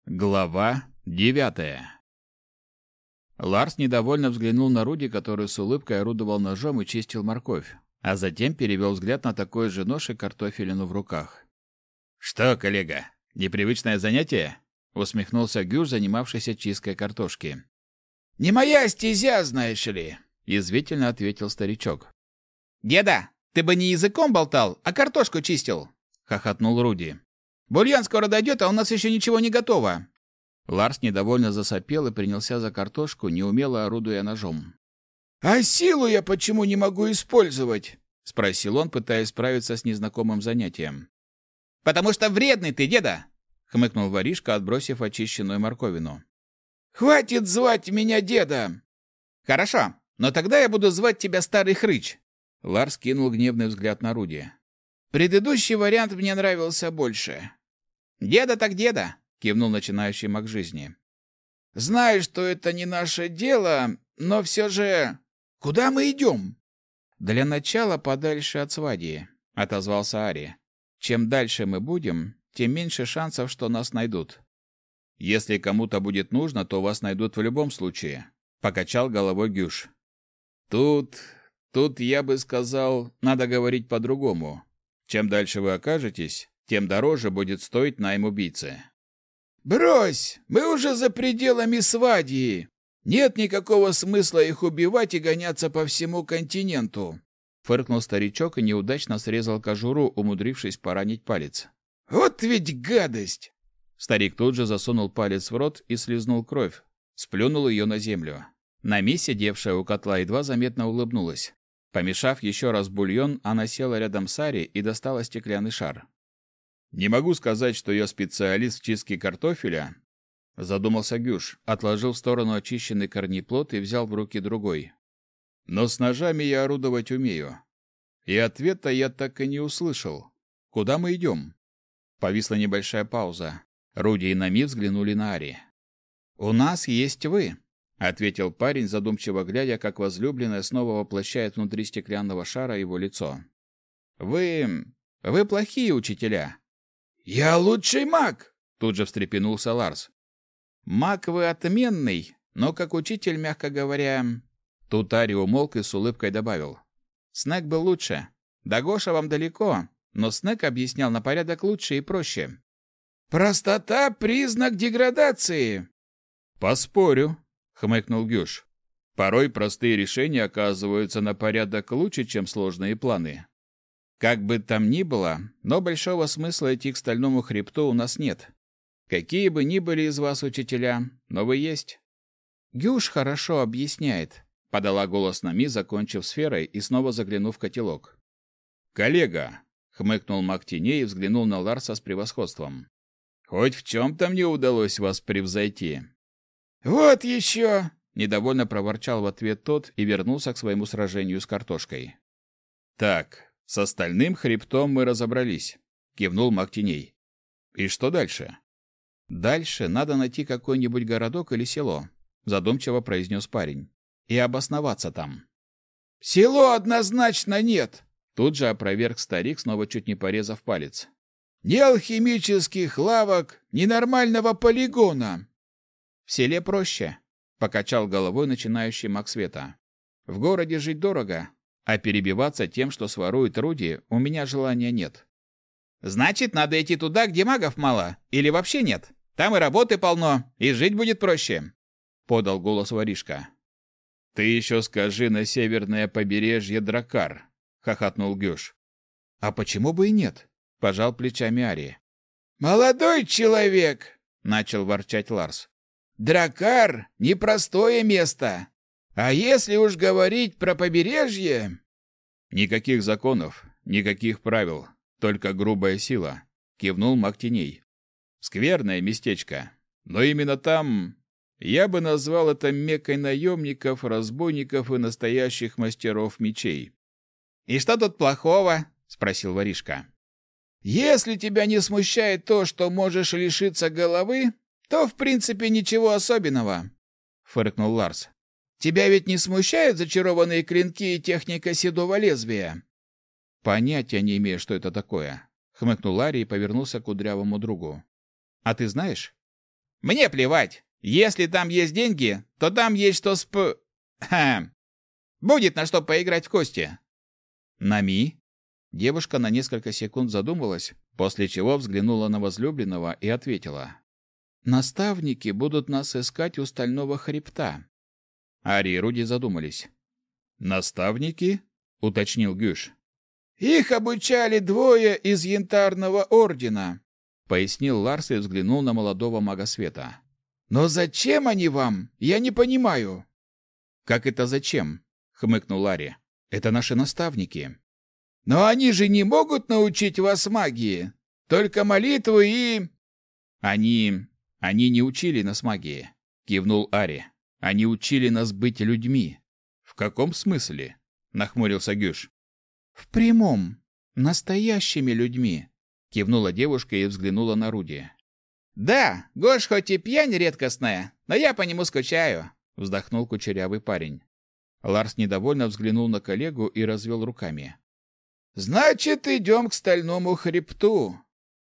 Глава 9. Ларс недовольно взглянул на Руди, который с улыбкой орудовал ножом и чистил морковь, а затем перевел взгляд на такой же нож и картофелину в руках. «Что, коллега, непривычное занятие?» — усмехнулся Гюш, занимавшийся чисткой картошки. «Не моя стезя, знаешь ли», — язвительно ответил старичок. «Деда, ты бы не языком болтал, а картошку чистил», — хохотнул Руди. «Бульон скоро дойдет, а у нас еще ничего не готово». Ларс недовольно засопел и принялся за картошку, неумело орудуя ножом. «А силу я почему не могу использовать?» — спросил он, пытаясь справиться с незнакомым занятием. «Потому что вредный ты, деда!» — хмыкнул воришка, отбросив очищенную морковину. «Хватит звать меня деда!» «Хорошо, но тогда я буду звать тебя Старый Хрыч!» Ларс кинул гневный взгляд на Руди. «Предыдущий вариант мне нравился больше». «Деда так деда!» — кивнул начинающий маг жизни. «Знаю, что это не наше дело, но все же... Куда мы идем?» «Для начала подальше от свадьи», — отозвался Ари. «Чем дальше мы будем, тем меньше шансов, что нас найдут. Если кому-то будет нужно, то вас найдут в любом случае», — покачал головой Гюш. «Тут я бы сказал, надо говорить по-другому. Чем дальше вы окажетесь, тем дороже будет стоить найм убийцы». «Брось! Мы уже за пределами свадьи! Нет никакого смысла их убивать и гоняться по всему континенту!» Фыркнул старичок и неудачно срезал кожуру, умудрившись поранить палец. «Вот ведь гадость!» Старик тут же засунул палец в рот и слизнул кровь, сплюнул ее на землю. Нами, сидевшая у котла, едва заметно улыбнулась. Помешав еще раз бульон, она села рядом с Ари и достала стеклянный шар. «Не могу сказать, что я специалист в чистке картофеля», — задумался Гюш, отложил в сторону очищенный корнеплод и взял в руки другой. «Но с ножами я орудовать умею». И ответа я так и не услышал. «Куда мы идем?» Повисла небольшая пауза. Руди и Нами взглянули на Ари. «У нас есть вы», — ответил парень, задумчиво глядя, как возлюбленная снова воплощает внутри стеклянного шара его лицо. «Вы плохие учителя». «Я лучший маг!» — тут же встрепенулся Ларс. «Маг вы отменный, но как учитель, мягко говоря...» Тут Ари умолк и с улыбкой добавил. «Снег был лучше. До Гоша вам далеко, но Снег объяснял на порядок лучше и проще». «Простота — признак деградации!» «Поспорю», — хмыкнул Гюш. «Порой простые решения оказываются на порядок лучше, чем сложные планы. Как бы там ни было, но большого смысла идти к стальному хребту у нас нет. Какие бы ни были из вас учителя, но вы есть». «Гюш хорошо объясняет», — подала голос Нами, закончив сферой и снова заглянув в котелок. «Коллега», — хмыкнул маг теней и взглянул на Ларса с превосходством. «Хоть в чем-то мне удалось вас превзойти». «Вот еще!» — недовольно проворчал в ответ тот и вернулся к своему сражению с картошкой. «Так, с остальным хребтом мы разобрались», — кивнул маг теней. «И что дальше?» «Дальше надо найти какой-нибудь городок или село», — задумчиво произнес парень, — «и обосноваться там». «Село однозначно нет», — тут же опроверг старик, снова чуть не порезав палец. «Ни алхимических лавок, ни нормального полигона». «В селе проще», — покачал головой начинающий маг света. «В городе жить дорого, а перебиваться тем, что сворует Руди, у меня желания нет». «Значит, надо идти туда, где магов мало, или вообще нет. Там и работы полно, и жить будет проще», — подал голос воришка. «Ты еще скажи на северное побережье Дракар», — хохотнул Гюш. «А почему бы и нет?» — пожал плечами Ари. «Молодой человек!» — начал ворчать Ларс. «Дракар — непростое место. А если уж говорить про побережье...» «Никаких законов, никаких правил, только грубая сила», — кивнул маг теней. «Скверное местечко, но именно там... Я бы назвал это меккой наемников, разбойников и настоящих мастеров мечей». «И что тут плохого?» — спросил воришка. «Если тебя не смущает то, что можешь лишиться головы, то, в принципе, ничего особенного», — фыркнул Ларс. «Тебя ведь не смущают зачарованные клинки и техника седого лезвия?» «Понятия не имею, что это такое», — хмыкнул Ари и повернулся к кудрявому другу. «А ты знаешь?» Мне плевать. Если там есть деньги, то там есть что Будет на что поиграть в кости. Нами? Девушка на несколько секунд задумалась, после чего взглянула на возлюбленного и ответила. Наставники будут нас искать у стального хребта. Ари и Руди задумались. Наставники? Уточнил Гюш. Их обучали двое из Янтарного ордена, Пояснил Ларс и взглянул на молодого мага света. Но зачем они вам? Я не понимаю. Как это зачем? Хмыкнул Ларри. Это наши наставники. Но они же не могут научить вас магии. Только молитву и... Они не учили нас магии, кивнул Ари. Они учили нас быть людьми. В каком смысле? Нахмурился Гюш. В прямом, настоящими людьми, кивнула девушка и взглянула на Руди. Да, Гош хоть и пьянь редкостная, но я по нему скучаю, вздохнул кучерявый парень. Ларс недовольно взглянул на коллегу и развел руками. Значит, идем к стальному хребту.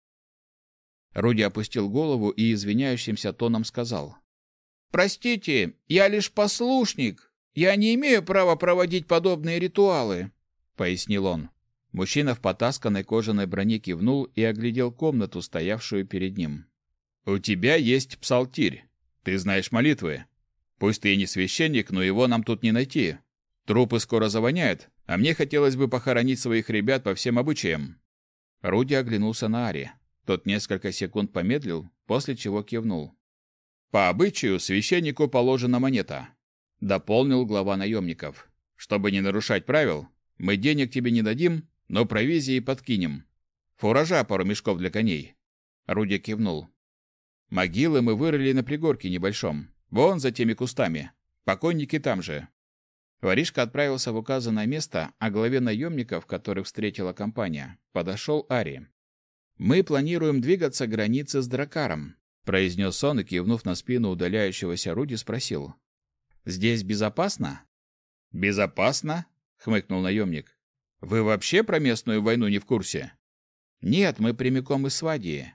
Руди опустил голову и извиняющимся тоном сказал: «Простите, я лишь послушник. Я не имею права проводить подобные ритуалы», — пояснил он. Мужчина в потасканной кожаной броне кивнул и оглядел комнату, стоявшую перед ним. «У тебя есть псалтирь. Ты знаешь молитвы. Пусть ты и не священник, но его нам тут не найти. Трупы скоро завоняют, а мне хотелось бы похоронить своих ребят по всем обычаям». Руди оглянулся на Ари. Тот несколько секунд помедлил, после чего кивнул. «По обычаю священнику положена монета», — дополнил глава наемников. «Чтобы не нарушать правил, мы денег тебе не дадим, но провизии подкинем. Фуража пару мешков для коней». Руди кивнул. «Могилы мы вырыли на пригорке небольшом, вон за теми кустами. Покойники там же». Воришка отправился в указанное место, а главе наемников, которых встретила компания, подошел Ари. «Мы планируем двигаться к границе с Дракаром», — произнес он и, кивнув на спину удаляющегося Руди, спросил. «Здесь безопасно?» «Безопасно?» — хмыкнул наемник. «Вы вообще про местную войну не в курсе?» «Нет, мы прямиком из Свадии».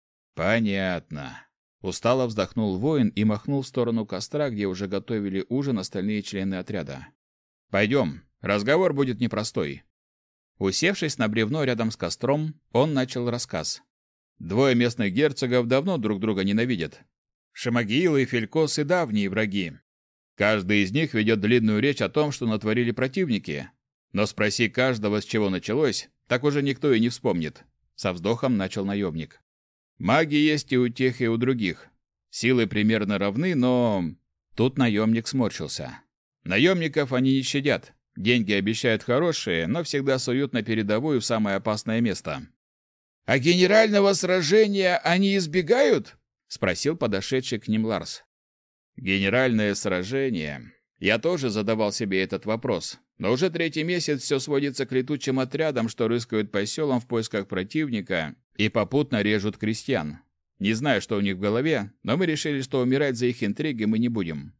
«Понятно». Устало вздохнул воин и махнул в сторону костра, где уже готовили ужин остальные члены отряда. «Пойдем, разговор будет непростой». Усевшись на бревно рядом с костром, он начал рассказ. Двое местных герцогов давно друг друга ненавидят. Шамагил и Фелькос и давние враги. Каждый из них ведет длинную речь о том, что натворили противники. Но спроси каждого, с чего началось, так уже никто и не вспомнит. Со вздохом начал наемник. Маги есть и у тех, и у других. Силы примерно равны, но... Тут наемник сморщился. Наемников они не щадят. Деньги обещают хорошие, но всегда суют на передовую в самое опасное место. «А генерального сражения они избегают?» — спросил подошедший к ним Ларс. «Генеральное сражение...» Я тоже задавал себе этот вопрос, но уже третий месяц все сводится к летучим отрядам, что рыскают по селам в поисках противника и попутно режут крестьян. Не знаю, что у них в голове, но мы решили, что умирать за их интриги мы не будем».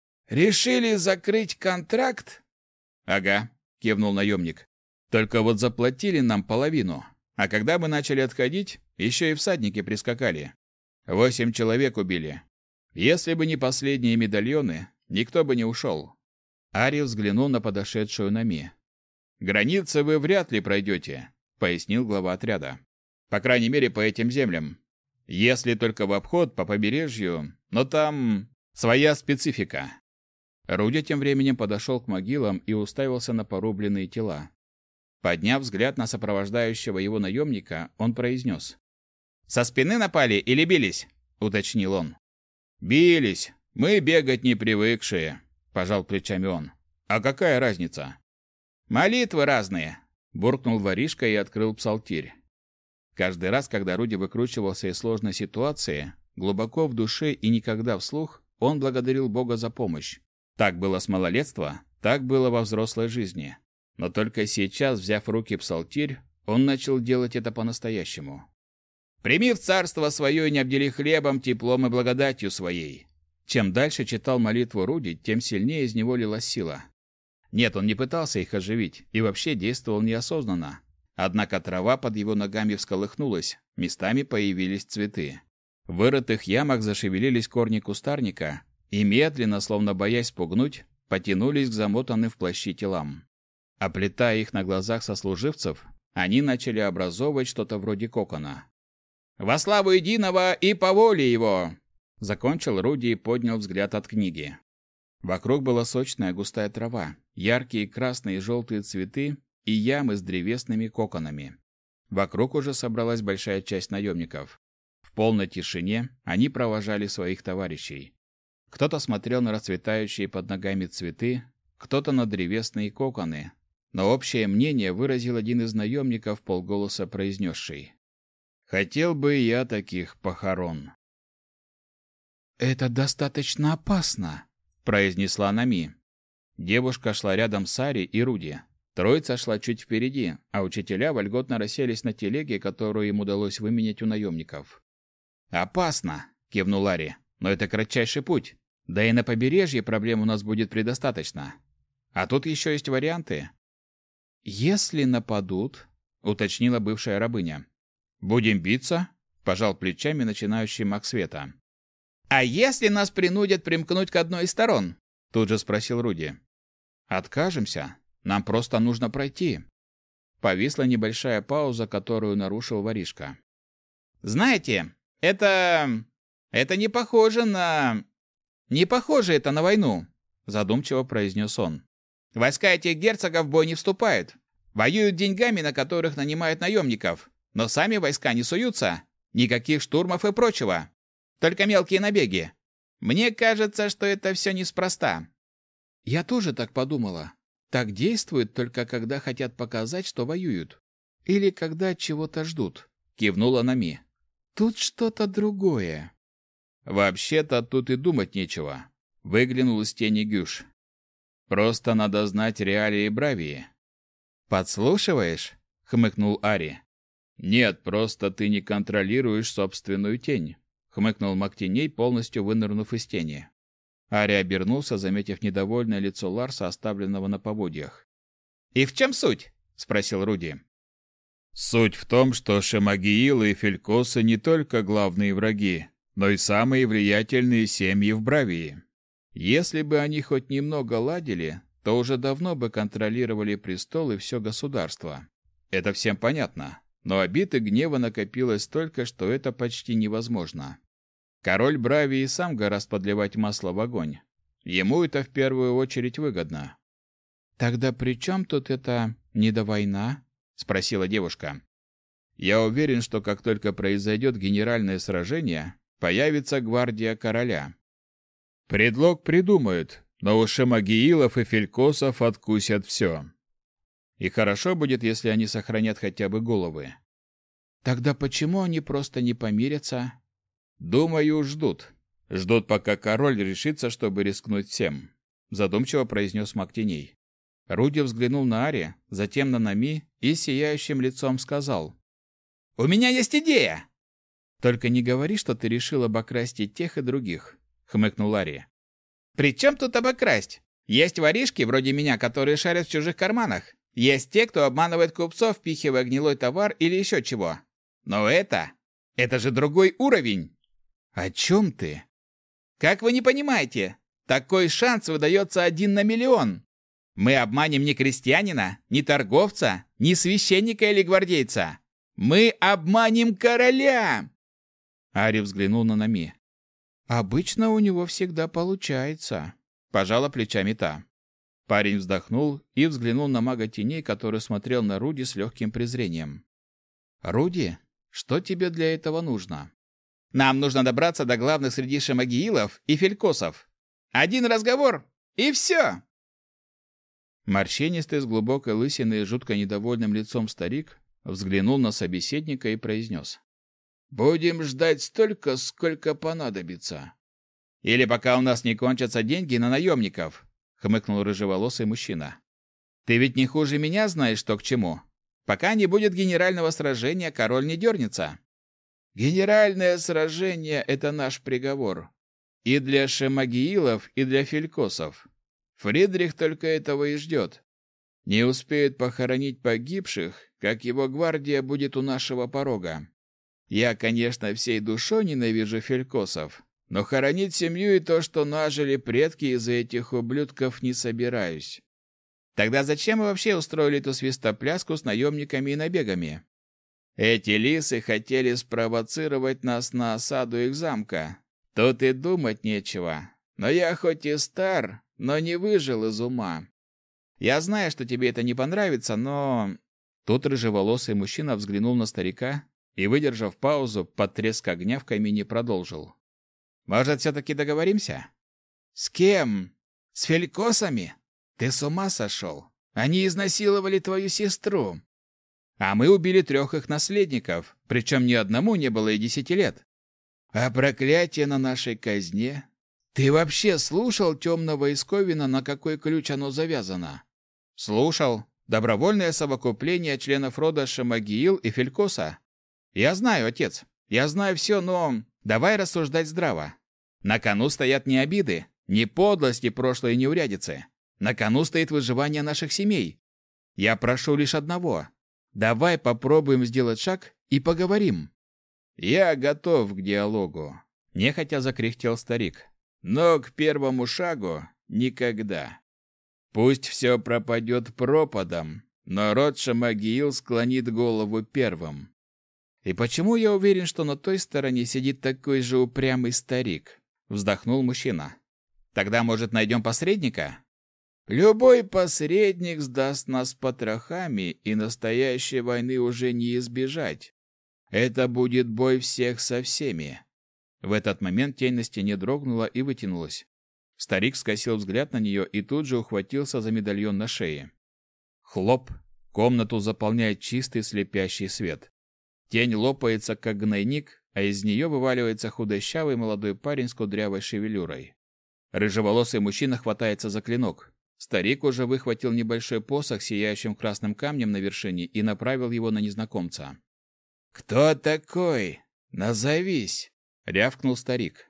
«Решили закрыть контракт?» «Ага», — кивнул наемник. «Только вот заплатили нам половину, а когда мы начали отходить, еще и всадники прискакали. 8 человек убили. Если бы не последние медальоны, никто бы не ушел». Ари взглянул на подошедшую Нами. «Границы вы вряд ли пройдете», — пояснил глава отряда. «По крайней мере, по этим землям. Если только в обход по побережью, но там своя специфика». Руди тем временем подошел к могилам и уставился на порубленные тела. Подняв взгляд на сопровождающего его наемника, он произнес. «Со спины напали или бились?» — уточнил он. «Бились. Мы бегать не привыкшие», — пожал плечами он. «А какая разница?» «Молитвы разные», — буркнул воришка и открыл псалтирь. Каждый раз, когда Руди выкручивался из сложной ситуации, глубоко в душе и никогда вслух, он благодарил Бога за помощь. Так было с малолетства, так было во взрослой жизни. Но только сейчас, взяв в руки псалтирь, он начал делать это по-настоящему. «Прими в царство свое и не обдели хлебом, теплом и благодатью своей». Чем дальше читал молитву Руди, тем сильнее из него лилась сила. Нет, он не пытался их оживить и вообще действовал неосознанно. Однако трава под его ногами всколыхнулась, местами появились цветы. В вырытых ямах зашевелились корни кустарника и медленно, словно боясь спугнуть, потянулись к замотанным в плащи телам. Оплетая их на глазах сослуживцев, они начали образовывать что-то вроде кокона. «Во славу единого и по воле его!» Закончил Руди и поднял взгляд от книги. Вокруг была сочная густая трава, яркие красные и желтые цветы и ямы с древесными коконами. Вокруг уже собралась большая часть наемников. В полной тишине они провожали своих товарищей. Кто-то смотрел на расцветающие под ногами цветы, кто-то на древесные коконы, но общее мнение выразил один из наемников, вполголоса произнесший: «Хотел бы я таких похорон». «Это достаточно опасно», — произнесла Нами. Девушка шла рядом с Ари и Руди. Троица шла чуть впереди, а учителя вольготно расселись на телеге, которую им удалось выменять у наемников. «Опасно», — кивнул Ари, — «но это кратчайший путь. Да и на побережье проблем у нас будет предостаточно. А тут еще есть варианты». «Если нападут», — уточнила бывшая рабыня. «Будем биться?» — пожал плечами начинающий маг света. «А если нас принудят примкнуть к одной из сторон?» — тут же спросил Руди. «Откажемся. Нам просто нужно пройти». Повисла небольшая пауза, которую нарушил воришка. «Знаете, это не похоже на... Не похоже это на войну», — задумчиво произнес он. «Войска этих герцогов в бой не вступают. Воюют деньгами, на которых нанимают наемников. Но сами войска не суются. Никаких штурмов и прочего. Только мелкие набеги. Мне кажется, что это все неспроста». «Я тоже так подумала. Так действуют только когда хотят показать, что воюют. Или когда от чего-то ждут», — кивнула Нами. «Тут что-то другое». «Вообще-то тут и думать нечего», — выглянул из тени Гюш. «Просто надо знать реалии Бравии». «Подслушиваешь?» — хмыкнул Ари. «Нет, просто ты не контролируешь собственную тень», — хмыкнул маг теней, полностью вынырнув из тени. Ари обернулся, заметив недовольное лицо Ларса, оставленного на поводьях. «И в чем суть?» — спросил Руди. «Суть в том, что Шемагиилы и Фелькосы не только главные враги, но и самые влиятельные семьи в Бравии. Если бы они хоть немного ладили, то уже давно бы контролировали престол и все государство. Это всем понятно, но обид и гнева накопилось столько, что это почти невозможно. Король Бравии сам гораздо подливать масло в огонь. Ему это в первую очередь выгодно». «Тогда при чем тут это недовойна?» — спросила девушка. «Я уверен, что как только произойдет генеральное сражение, появится гвардия короля. Предлог придумают, но у Шемагиилов и Фелькосов откусят все. И хорошо будет, если они сохранят хотя бы головы». «Тогда почему они просто не помирятся?» «Думаю, ждут. Ждут, пока король решится, чтобы рискнуть всем», — задумчиво произнес маг теней. Руди взглянул на Ари, затем на Нами и сияющим лицом сказал: «У меня есть идея!» «Только не говори, что ты решил обокрасть и тех, и других», — хмыкнул Ари. «При чем тут обокрасть? Есть воришки, вроде меня, которые шарят в чужих карманах. Есть те, кто обманывает купцов, впихивая гнилой товар или еще чего. Но это же другой уровень!» «О чем ты?» «Как вы не понимаете? Такой шанс выдается 1 на миллион. Мы обманем не крестьянина, не торговца, не священника или гвардейца. Мы обманем короля!» Ари взглянул на Нами. «Обычно у него всегда получается», — пожала плечами та. Парень вздохнул и взглянул на мага теней, который смотрел на Руди с легким презрением. «Руди, что тебе для этого нужно?» «Нам нужно добраться до главных среди Шемагиилов и Фелькосов. Один разговор, и все!» Морщинистый, с глубокой лысиной и жутко недовольным лицом старик взглянул на собеседника и произнес: «Будем ждать столько, сколько понадобится». «Или пока у нас не кончатся деньги на наемников», — хмыкнул рыжеволосый мужчина. «Ты ведь не хуже меня знаешь, что к чему. Пока не будет генерального сражения, король не дернется». «Генеральное сражение — это наш приговор. И для Шемагиилов, и для Фелькосов. Фридрих только этого и ждет. Не успеет похоронить погибших, как его гвардия будет у нашего порога». Я, конечно, всей душой ненавижу фелькосов, но хоронить семью и то, что нажили предки из-за этих ублюдков, не собираюсь. Тогда зачем вы вообще устроили эту свистопляску с наемниками и набегами? Эти лисы хотели спровоцировать нас на осаду их замка. Тут и думать нечего. Но я хоть и стар, но не выжил из ума. Я знаю, что тебе это не понравится, но...» Тут рыжеволосый мужчина взглянул на старика и, выдержав паузу, под треск огня в камине продолжил. «Может, все-таки договоримся?» «С кем? С фелькосами? Ты с ума сошел? Они изнасиловали твою сестру». «А мы убили 3 их наследников, причем ни одному не было и 10 лет». «А проклятие на нашей казне? Ты вообще слушал темного Исковина, на какой ключ оно завязано?» «Слушал. Добровольное совокупление членов рода Шамагиил и Фелькоса. Я знаю, отец, я знаю все, но давай рассуждать здраво. На кону стоят не обиды, не подлости прошлой неурядицы. На кону стоит выживание наших семей. Я прошу лишь одного. Давай попробуем сделать шаг и поговорим». «Я готов к диалогу», — нехотя закряхтел старик. «Но к первому шагу никогда. Пусть все пропадет пропадом, но род Шамагиил склонит голову первым». «И почему я уверен, что на той стороне сидит такой же упрямый старик?» — вздохнул мужчина. «Тогда, может, найдем посредника?» «Любой посредник сдаст нас потрохами, и настоящей войны уже не избежать. Это будет бой всех со всеми». В этот момент тень на стене дрогнула и вытянулась. Старик скосил взгляд на нее и тут же ухватился за медальон на шее. Хлоп! Комнату заполняет чистый слепящий свет. Тень лопается, как гнойник, а из нее вываливается худощавый молодой парень с кудрявой шевелюрой. Рыжеволосый мужчина хватается за клинок. Старик уже выхватил небольшой посох с сияющим красным камнем на вершине и направил его на незнакомца. «Кто такой? Назовись!» — рявкнул старик.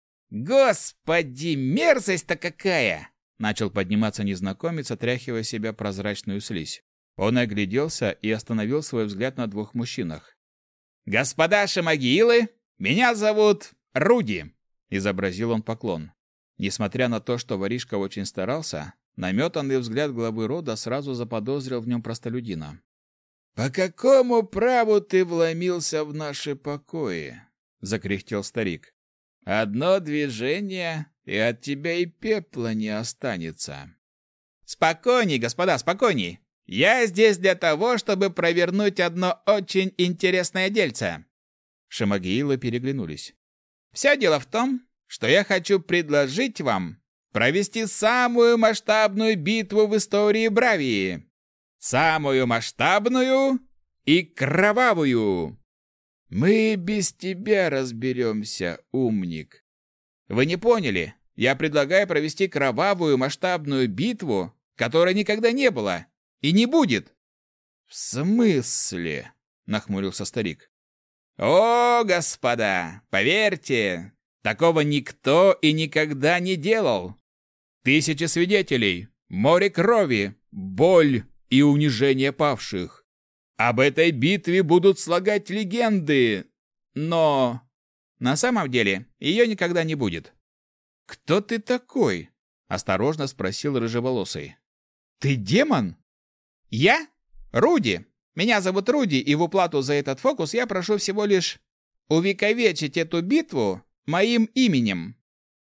«Господи, мерзость-то какая!» — начал подниматься незнакомец, отряхивая себя прозрачную слизь. Он огляделся и остановил свой взгляд на 2 мужчинах. «Господа Шамагиилы, меня зовут Руди!» — изобразил он поклон. Несмотря на то, что воришка очень старался, наметанный взгляд главы рода сразу заподозрил в нем простолюдина. «По какому праву ты вломился в наши покои?» — закряхтел старик. «Одно движение, и от тебя и пепла не останется». «Спокойней, господа, спокойней! Я здесь для того, чтобы провернуть одно очень интересное дельце!» Шамагиилы переглянулись. «Все дело в том, что я хочу предложить вам провести самую масштабную битву в истории Бравии. Самую масштабную и кровавую!» «Мы без тебя разберемся, умник». «Вы не поняли. Я предлагаю провести кровавую масштабную битву, которой никогда не было и не будет». «В смысле?» — нахмурился старик. «О, господа, поверьте, такого никто и никогда не делал. 1000 свидетелей, море крови, боль и унижение павших. Об этой битве будут слагать легенды, но на самом деле ее никогда не будет». «Кто ты такой?» — осторожно спросил рыжеволосый. «Ты демон?» «Я? Руди. Меня зовут Руди, и в уплату за этот фокус я прошу всего лишь увековечить эту битву моим именем».